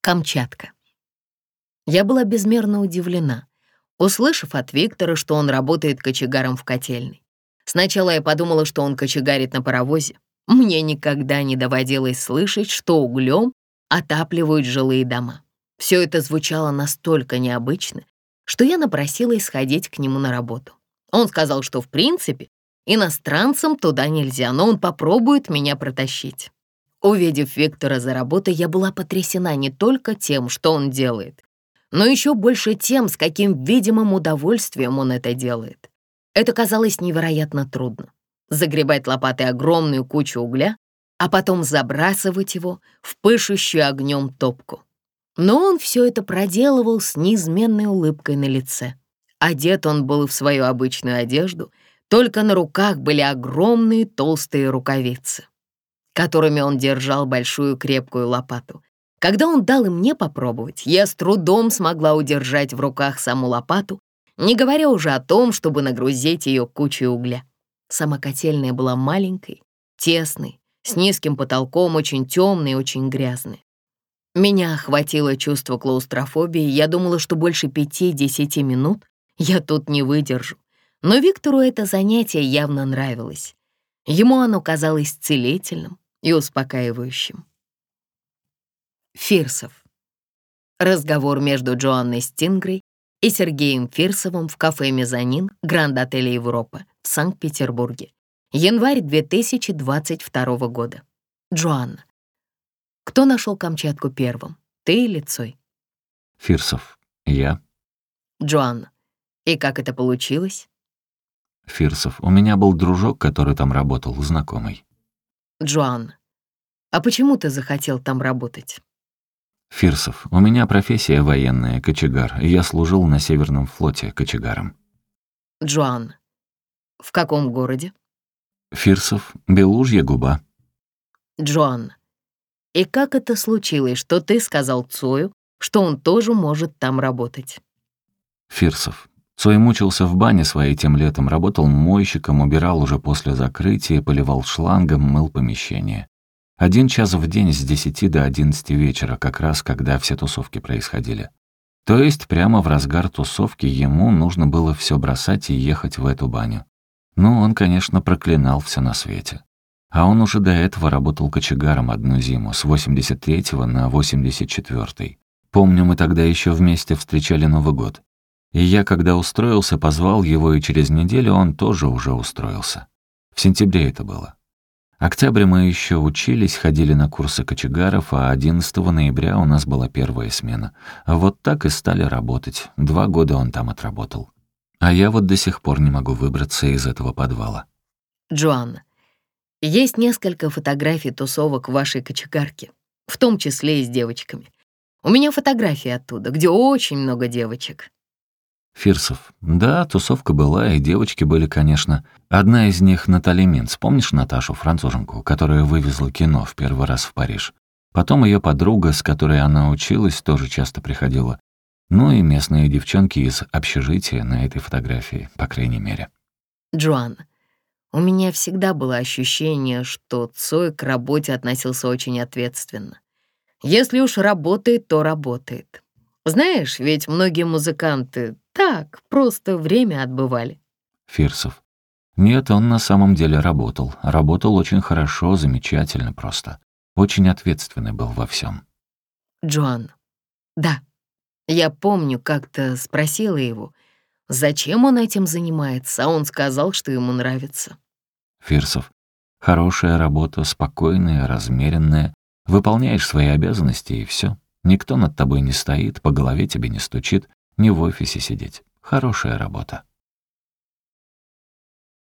Камчатка. Я была безмерно удивлена, услышав от Виктора, что он работает кочегаром в котельной. Сначала я подумала, что он кочегарит на паровозе. Мне никогда не доводилось слышать, что углем отапливают жилые дома. Все это звучало настолько необычно, что я напросилась сходить к нему на работу. Он сказал, что в принципе иностранцам туда нельзя, но он попробует меня протащить. Увидев Виктора за работой, я была потрясена не только тем, что он делает, но еще больше тем, с каким видимым удовольствием он это делает. Это казалось невероятно трудно. Загребать лопатой огромную кучу угля, а потом забрасывать его в пышущую огнем топку. Но он все это проделывал с неизменной улыбкой на лице. Одет он был в свою обычную одежду, только на руках были огромные толстые рукавицы, которыми он держал большую крепкую лопату. Когда он дал и мне попробовать, я с трудом смогла удержать в руках саму лопату, не говоря уже о том, чтобы нагрузить ее кучей угля. Сама котельная была маленькой, тесной, с низким потолком, очень темной и очень грязной. Меня охватило чувство клаустрофобии, я думала, что больше 5-10 минут я тут не выдержу. Но Виктору это занятие явно нравилось. Ему оно казалось целительным и успокаивающим. Фирсов. Разговор между Джоанной Стингрей и Сергеем Фирсовым в кафе «Мезонин» Гранд-отеля Европа в Санкт-Петербурге. Январь 2022 года. Джоанна. Кто нашел Камчатку первым, ты или Цой? Фирсов. Я. Джоанна. И как это получилось? Фирсов. У меня был дружок, который там работал, знакомый. Джоанна. А почему ты захотел там работать? Фирсов. У меня профессия военная, кочегар. Я служил на Северном флоте кочегаром. Джоанна. В каком городе? Фирсов. Белужья губа. Джоанна. И как это случилось, что ты сказал Цою, что он тоже может там работать? Фирсов. Цой мучился в бане своей тем летом, работал мойщиком, убирал уже после закрытия, поливал шлангом, мыл помещение. 1 час в день с 10 до 11 вечера, как раз когда все тусовки происходили. То есть прямо в разгар тусовки ему нужно было все бросать и ехать в эту баню. Ну, он, конечно, проклинал все на свете. А он уже до этого работал кочегаром одну зиму, с 83-го на 84-й. Помню, мы тогда еще вместе встречали Новый год. И я, когда устроился, позвал его, и через неделю он тоже уже устроился. В сентябре это было. Октябрь мы еще учились, ходили на курсы кочегаров, а 11 ноября у нас была первая смена. Вот так и стали работать. 2 года он там отработал. А я вот до сих пор не могу выбраться из этого подвала. Джоанна. Есть несколько фотографий тусовок в вашей кочегарке, в том числе и с девочками. У меня фотографии оттуда, где очень много девочек. Фирсов. Да, тусовка была, и девочки были, конечно. Одна из них — Натали Минц. Помнишь Наташу, француженку, которая вывезла кино в первый раз в Париж? Потом ее подруга, с которой она училась, тоже часто приходила. Ну и местные девчонки из общежития на этой фотографии, по крайней мере. Джоанна. У меня всегда было ощущение, что Цой к работе относился очень ответственно. Если уж работает, то работает. Знаешь, ведь многие музыканты так просто время отбывали. Фирсов. Нет, он на самом деле работал. Работал очень хорошо, замечательно просто. Очень ответственный был во всем. Джоанна. Да, я помню, как-то спросила его, зачем он этим занимается, а он сказал, что ему нравится. Фирсов. Хорошая работа, спокойная, размеренная. Выполняешь свои обязанности, и все. Никто над тобой не стоит, по голове тебе не стучит, не в офисе сидеть. Хорошая работа.